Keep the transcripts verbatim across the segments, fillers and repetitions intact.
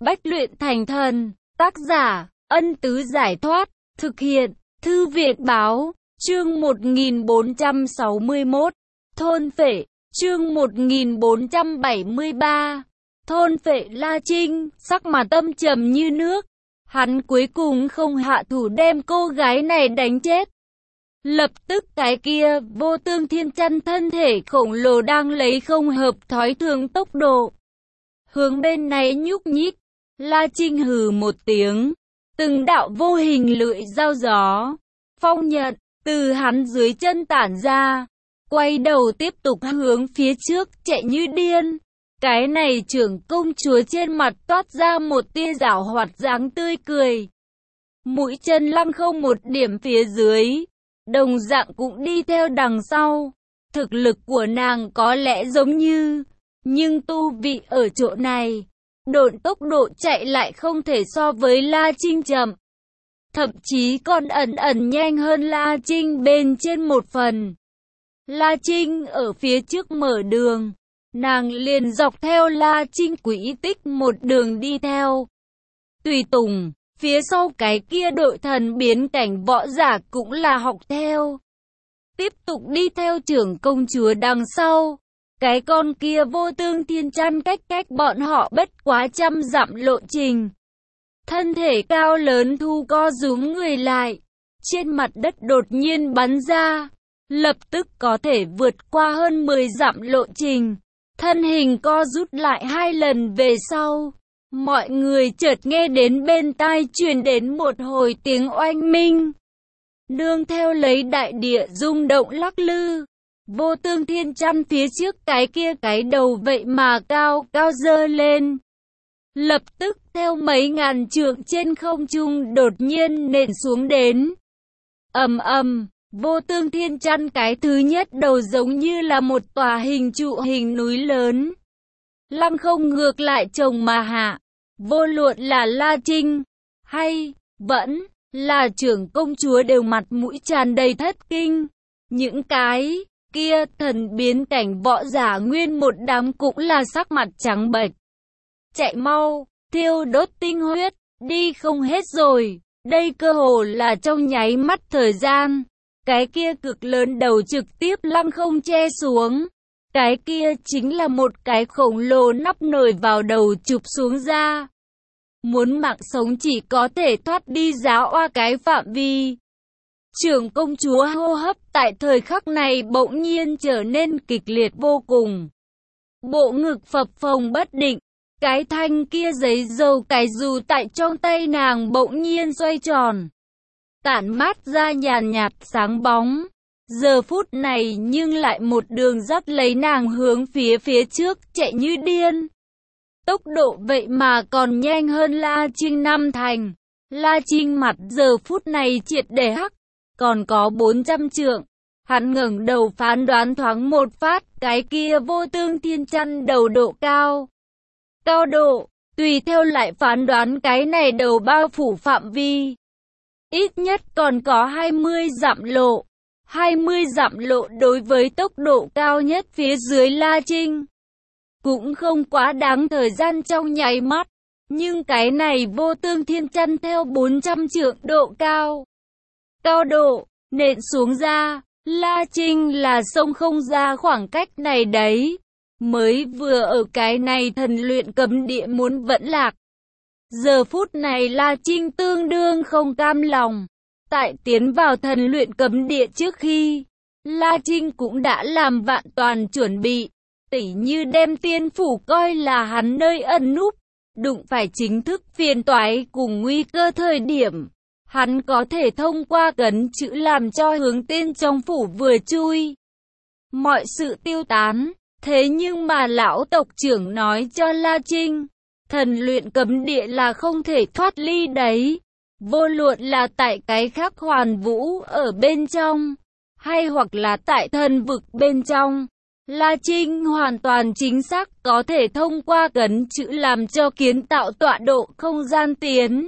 Bách luyện thành thần, tác giả, Ân Tứ Giải Thoát, thực hiện, Thư viện Báo, chương một nghìn bốn trăm sáu mươi mốt, thôn phệ, chương một nghìn bốn trăm bảy mươi ba, thôn phệ. La Trinh, sắc mặt âm trầm như nước, hắn cuối cùng không hạ thủ đem cô gái này đánh chết. Lập tức cái kia, Vô Tương Thiên Chăn thân thể khổng lồ đang lấy không hợp thói thường tốc độ hướng bên này nhúc nhích. La Trinh hừ một tiếng, từng đạo vô hình lưỡi dao gió, phong nhận, từ hắn dưới chân tản ra, quay đầu tiếp tục hướng phía trước chạy như điên. Cái này trưởng công chúa trên mặt toát ra một tia giảo hoạt dáng tươi cười. Mũi chân lăng không một điểm phía dưới, đồng dạng cũng đi theo đằng sau. Thực lực của nàng có lẽ giống như, nhưng tu vị ở chỗ này, độn tốc độ chạy lại không thể so với La Trinh chậm. Thậm chí còn ẩn ẩn nhanh hơn La Trinh bên trên một phần. La Trinh ở phía trước mở đường, nàng liền dọc theo La Trinh quỹ tích một đường đi theo. Tùy tùng, phía sau cái kia đội thần biến cảnh võ giả cũng là học theo. Tiếp tục đi theo trưởng công chúa đằng sau. Cái con kia Vô Tương Thiên Chăn cách cách bọn họ bất quá trăm dặm lộ trình. Thân thể cao lớn thu co rúm người lại, trên mặt đất đột nhiên bắn ra, lập tức có thể vượt qua hơn mười dặm lộ trình. Thân hình co rút lại hai lần về sau, mọi người chợt nghe đến bên tai truyền đến một hồi tiếng oanh minh. Nương theo lấy đại địa rung động lắc lư, Vô Tương Thiên Chăn phía trước cái kia cái đầu vậy mà cao cao dơ lên. Lập tức theo mấy ngàn trượng trên không trung đột nhiên nện xuống đến. Ầm ầm, Vô Tương Thiên Chăn cái thứ nhất đầu giống như là một tòa hình trụ hình núi lớn, lăng không ngược lại chồng mà hạ. Vô luận là La Trinh hay vẫn là trưởng công chúa đều mặt mũi tràn đầy thất kinh. Những cái kia thần biến cảnh võ giả nguyên một đám cũng là sắc mặt trắng bệch. Chạy mau, thiêu đốt tinh huyết, đi không hết rồi. Đây cơ hồ là trong nháy mắt thời gian. Cái kia cực lớn đầu trực tiếp lăng không che xuống. Cái kia chính là một cái khổng lồ nắp nổi vào đầu chụp xuống ra. Muốn mạng sống chỉ có thể thoát đi giá oa cái phạm vi. Trưởng công chúa hô hấp tại thời khắc này bỗng nhiên trở nên kịch liệt vô cùng. Bộ ngực phập phồng bất định. Cái thanh kia giấy dầu cái dù tại trong tay nàng bỗng nhiên xoay tròn, tản mát ra nhàn nhạt sáng bóng. Giờ phút này nhưng lại một đường dắt lấy nàng hướng phía phía trước chạy như điên. Tốc độ vậy mà còn nhanh hơn La Trinh năm thành. La Trinh mặt giờ phút này triệt để hắc, còn có bốn trăm trượng. Hắn ngẩng đầu phán đoán thoáng một phát, cái kia Vô Tương Thiên Chăn đầu độ cao. Cao độ, tùy theo lại phán đoán cái này đầu bao phủ phạm vi. Ít nhất còn có hai mươi dặm lộ. hai mươi dặm lộ đối với tốc độ cao nhất phía dưới La Trinh cũng không quá đáng thời gian trong nháy mắt. Nhưng cái này Vô Tương Thiên Chăn theo bốn trăm trượng độ cao. Cao độ, nện xuống ra, La Trinh là sông không ra khoảng cách này đấy. Mới vừa ở cái này thần luyện cấm địa muốn vẫn lạc. Giờ phút này La Trinh tương đương không cam lòng. Tại tiến vào thần luyện cấm địa trước khi, La Trinh cũng đã làm vạn toàn chuẩn bị. Tỉ như đem tiên phủ coi là hắn nơi ẩn núp, đụng phải chính thức phiền toái cùng nguy cơ thời điểm, hắn có thể thông qua cấn chữ làm cho hướng tên trong phủ vừa chui, mọi sự tiêu tán. Thế nhưng mà lão tộc trưởng nói cho La Trinh, thần luyện cấm địa là không thể thoát ly đấy. Vô luận là tại cái khác hoàn vũ ở bên trong, hay hoặc là tại thần vực bên trong, La Trinh hoàn toàn chính xác có thể thông qua cấn chữ làm cho kiến tạo tọa độ không gian tiến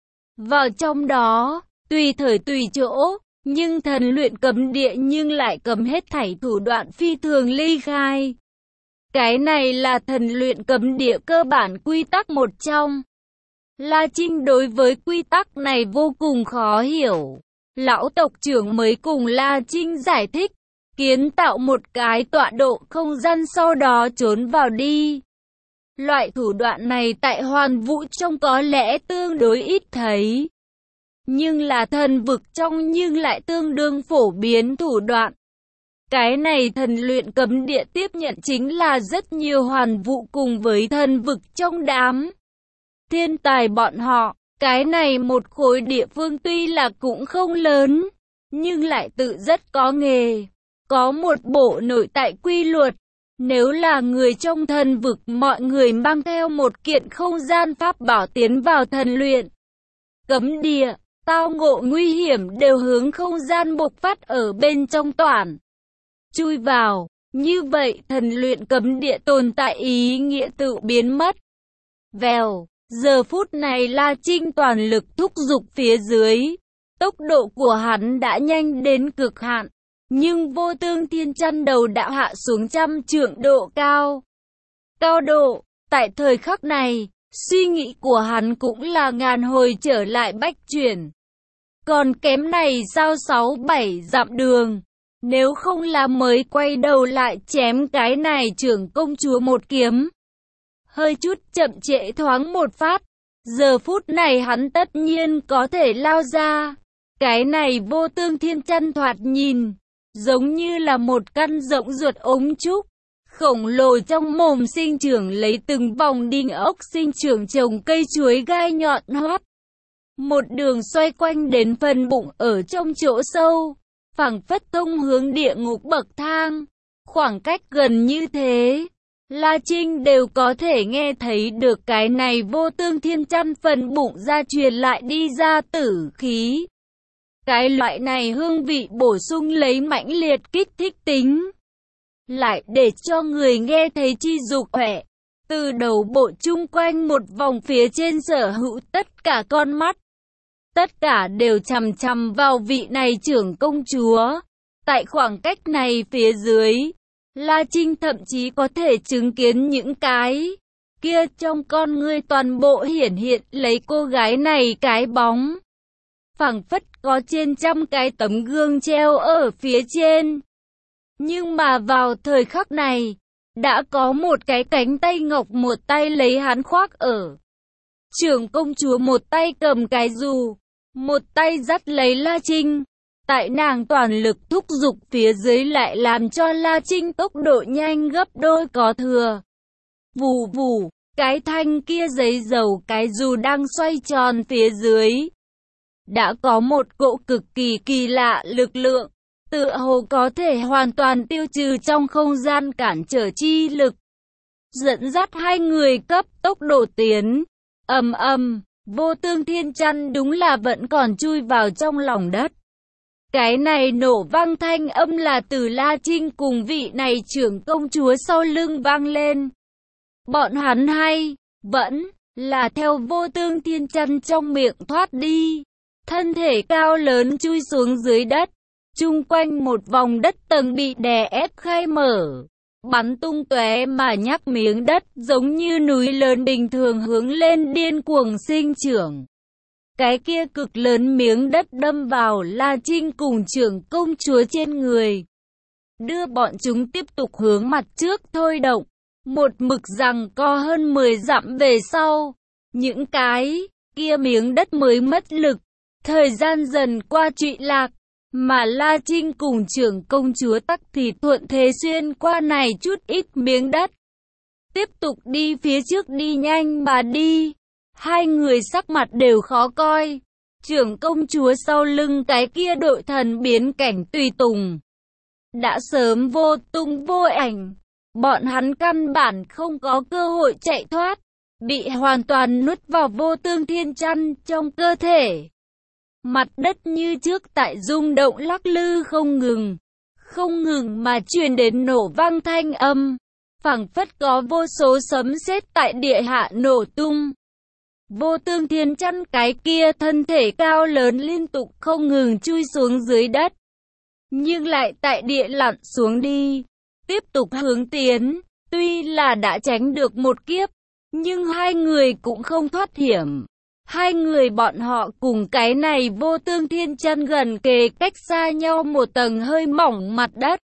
vào trong đó, tùy thời tùy chỗ. Nhưng thần luyện cấm địa nhưng lại cấm hết thảy thủ đoạn phi thường ly khai. Cái này là thần luyện cấm địa cơ bản quy tắc một trong. La Trinh đối với quy tắc này vô cùng khó hiểu. Lão tộc trưởng mới cùng La Trinh giải thích, kiến tạo một cái tọa độ không gian sau đó trốn vào đi. Loại thủ đoạn này tại Hoàn Vũ trong có lẽ tương đối ít thấy. Nhưng là thần vực trong nhưng lại tương đương phổ biến thủ đoạn. Cái này thần luyện cấm địa tiếp nhận chính là rất nhiều Hoàn Vũ cùng với thần vực trong đám thiên tài bọn họ. Cái này một khối địa phương tuy là cũng không lớn, nhưng lại tự rất có nghề. Có một bộ nội tại quy luật. Nếu là người trong thần vực, mọi người mang theo một kiện không gian pháp bảo tiến vào thần luyện cấm địa, tao ngộ nguy hiểm đều hướng không gian bộc phát ở bên trong toàn chui vào. Như vậy thần luyện cấm địa tồn tại ý nghĩa tự biến mất. Vèo, giờ phút này La Trinh toàn lực thúc giục phía dưới. Tốc độ của hắn đã nhanh đến cực hạn. Nhưng vô tương thiên chăn đầu đã hạ xuống trăm trượng độ cao. Cao độ, tại thời khắc này, suy nghĩ của hắn cũng là ngàn hồi trở lại bách chuyển. Còn kém này sao sáu bảy dặm đường. Nếu không là mới quay đầu lại chém cái này trưởng công chúa một kiếm. Hơi chút chậm trễ thoáng một phát. Giờ phút này hắn tất nhiên có thể lao ra. Cái này vô tương thiên chăn thoạt nhìn giống như là một căn rộng ruột ống trúc, khổng lồ trong mồm sinh trưởng lấy từng vòng đinh ốc sinh trưởng trồng cây chuối gai nhọn hoắt. Một đường xoay quanh đến phần bụng ở trong chỗ sâu, phảng phất thông hướng địa ngục bậc thang. Khoảng cách gần như thế, La Trinh đều có thể nghe thấy được cái này vô tương thiên chăn phần bụng ra truyền lại đi ra tử khí. Cái loại này hương vị bổ sung lấy mãnh liệt kích thích tính, lại để cho người nghe thấy chi dục khỏe. Từ đầu bộ chung quanh một vòng phía trên sở hữu tất cả con mắt. Tất cả đều chằm chằm vào vị này trưởng công chúa. Tại khoảng cách này phía dưới, La Trinh thậm chí có thể chứng kiến những cái kia trong con ngươi toàn bộ hiển hiện lấy cô gái này cái bóng. Phảng phất có trên trăm cái tấm gương treo ở phía trên. Nhưng mà vào thời khắc này, đã có một cái cánh tay ngọc một tay lấy hắn khoác ở. Trưởng công chúa một tay cầm cái dù, một tay dắt lấy La Trinh. Tại nàng toàn lực thúc giục phía dưới lại làm cho La Trinh tốc độ nhanh gấp đôi có thừa. Vù vù, cái thanh kia giấy dầu cái dù đang xoay tròn phía dưới. Đã có một cỗ cực kỳ kỳ lạ lực lượng, tựa hồ có thể hoàn toàn tiêu trừ trong không gian cản trở chi lực. Dẫn dắt hai người cấp tốc độ tiến, ầm ầm, vô tương thiên chăn đúng là vẫn còn chui vào trong lòng đất. Cái này nổ vang thanh âm là từ La Trinh cùng vị này trưởng công chúa sau lưng vang lên. Bọn hắn hay, vẫn là theo vô tương thiên chăn trong miệng thoát đi. Thân thể cao lớn chui xuống dưới đất, chung quanh một vòng đất tầng bị đè ép khai mở, bắn tung tóe mà nhắc miếng đất giống như núi lớn bình thường hướng lên điên cuồng sinh trưởng. Cái kia cực lớn miếng đất đâm vào La Trinh cùng trưởng công chúa trên người, đưa bọn chúng tiếp tục hướng mặt trước thôi động, một mực giằng co hơn mười dặm về sau, những cái kia miếng đất mới mất lực. Thời gian dần qua trụy lạc, mà La Trinh cùng trưởng công chúa tắc thì thuận thế xuyên qua này chút ít miếng đất. Tiếp tục đi phía trước đi nhanh mà đi. Hai người sắc mặt đều khó coi. Trưởng công chúa sau lưng cái kia đội thần biến cảnh tùy tùng đã sớm vô tung vô ảnh. Bọn hắn căn bản không có cơ hội chạy thoát, bị hoàn toàn nuốt vào vô tương thiên chăn trong cơ thể. Mặt đất như trước tại rung động lắc lư không ngừng, không ngừng mà truyền đến nổ vang thanh âm, phảng phất có vô số sấm sét tại địa hạ nổ tung. Vô tương thiên chăn cái kia thân thể cao lớn liên tục không ngừng chui xuống dưới đất, nhưng lại tại địa lặn xuống đi, tiếp tục hướng tiến. Tuy là đã tránh được một kiếp, nhưng hai người cũng không thoát hiểm. Hai người bọn họ cùng cái này vô tương thiên chân gần kề cách xa nhau một tầng hơi mỏng mặt đất.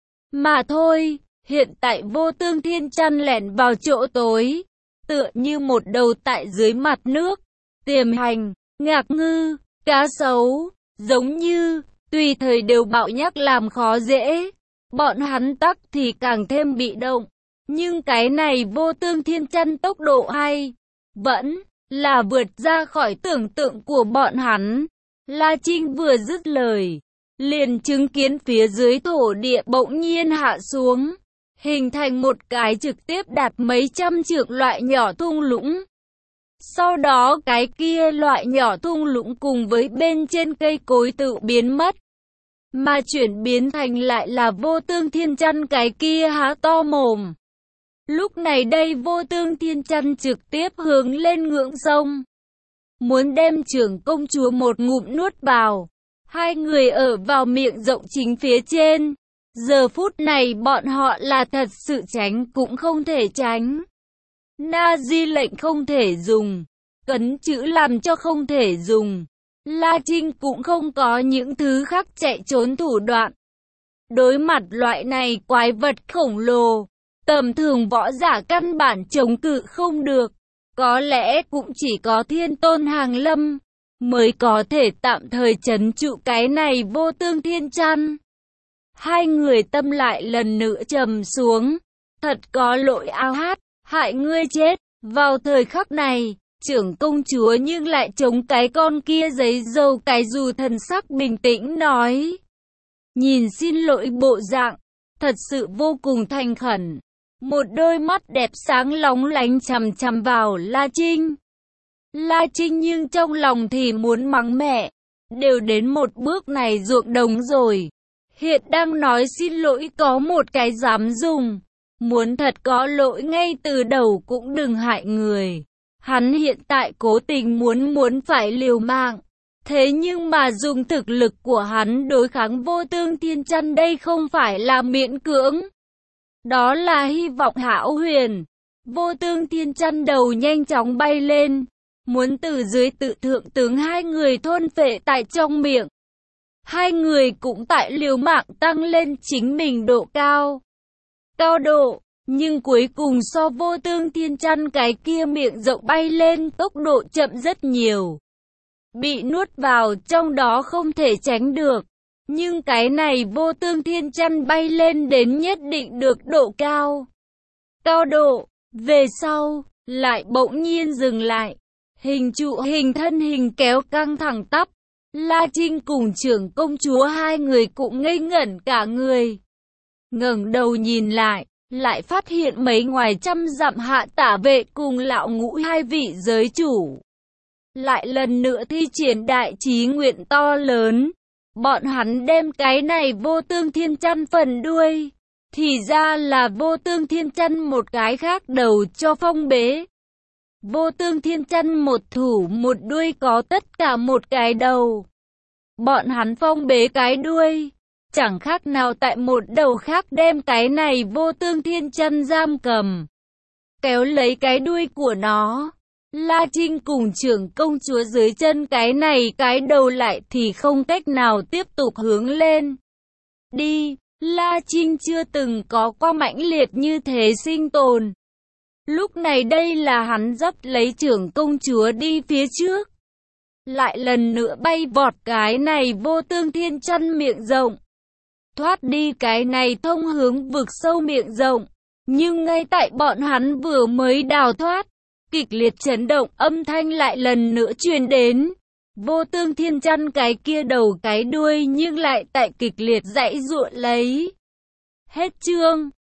Mà thôi, hiện tại vô tương thiên chân lẻn vào chỗ tối, tựa như một đầu tại dưới mặt nước, tiềm hành, ngạc ngư, cá sấu, giống như, tùy thời đều bạo nhắc làm khó dễ. Bọn hắn tắc thì càng thêm bị động. Nhưng cái này vô tương thiên chân tốc độ hay, vẫn là vượt ra khỏi tưởng tượng của bọn hắn. La Trinh vừa dứt lời, liền chứng kiến phía dưới thổ địa bỗng nhiên hạ xuống, hình thành một cái trực tiếp đạt mấy trăm trượng loại nhỏ thung lũng. Sau đó cái kia loại nhỏ thung lũng cùng với bên trên cây cối tự biến mất, mà chuyển biến thành lại là vô tương thiên chân cái kia há to mồm. Lúc này đây vô tương thiên chân trực tiếp hướng lên ngưỡng sông, muốn đem trưởng công chúa một ngụm nuốt vào. Hai người ở vào miệng rộng chính phía trên. Giờ phút này bọn họ là thật sự tránh cũng không thể tránh. Na di lệnh không thể dùng, cấn chữ làm cho không thể dùng. La Trinh cũng không có những thứ khác chạy trốn thủ đoạn. Đối mặt loại này quái vật khổng lồ, tầm thường võ giả căn bản chống cự không được. Có lẽ cũng chỉ có Thiên Tôn Hàng Lâm mới có thể tạm thời trấn trụ cái này vô tương thiên chân. Hai người tâm lại lần nữa trầm xuống. Thật có lỗi ao hát, hại ngươi chết. Vào thời khắc này, trưởng công chúa nhưng lại chống cái con kia giấy dầu cái dù thần sắc bình tĩnh nói. Nhìn xin lỗi bộ dạng, thật sự vô cùng thành khẩn. Một đôi mắt đẹp sáng lóng lánh chằm chằm vào La Trinh. La Trinh nhưng trong lòng thì muốn mắng mẹ. Đều đến một bước này ruộng đồng rồi. Hiện đang nói xin lỗi có một cái dám dùng. Muốn thật có lỗi ngay từ đầu cũng đừng hại người. Hắn hiện tại cố tình muốn muốn phải liều mạng. Thế nhưng mà dùng thực lực của hắn đối kháng vô tương thiên chân đây không phải là miễn cưỡng. Đó là hy vọng hão huyền. Vô tương thiên chân đầu nhanh chóng bay lên, muốn từ dưới tự thượng tướng hai người thôn phệ tại trong miệng. Hai người cũng tại liều mạng tăng lên chính mình độ cao. Cao độ, nhưng cuối cùng so vô tương thiên chân cái kia miệng rộng bay lên tốc độ chậm rất nhiều. Bị nuốt vào trong đó không thể tránh được. Nhưng cái này vô tương thiên chân bay lên đến nhất định được độ cao. Cao độ, về sau, lại bỗng nhiên dừng lại. Hình trụ hình thân hình kéo căng thẳng tắp. La Trinh cùng trưởng công chúa hai người cũng ngây ngẩn cả người. Ngẩng đầu nhìn lại, lại phát hiện mấy ngoài trăm dặm hạ tả vệ cùng lão ngũ hai vị giới chủ. Lại lần nữa thi triển đại chí nguyện to lớn. Bọn hắn đem cái này vô tương thiên chân phần đuôi. Thì ra là vô tương thiên chân một cái khác đầu cho phong bế. Vô tương thiên chân một thủ một đuôi có tất cả một cái đầu. Bọn hắn phong bế cái đuôi. Chẳng khác nào tại một đầu khác đem cái này vô tương thiên chân giam cầm. Kéo lấy cái đuôi của nó. La Trinh cùng trưởng công chúa dưới chân cái này cái đầu lại thì không cách nào tiếp tục hướng lên. Đi, La Trinh chưa từng có qua mãnh liệt như thế sinh tồn. Lúc này đây là hắn dấp lấy trưởng công chúa đi phía trước. Lại lần nữa bay vọt cái này vô tương thiên chân miệng rộng. Thoát đi cái này thông hướng vực sâu miệng rộng. Nhưng ngay tại bọn hắn vừa mới đào thoát, kịch liệt chấn động âm thanh lại lần nữa truyền đến. Vô tương thiên chân cái kia đầu cái đuôi nhưng lại tại kịch liệt giãy giụa lấy. Hết chương.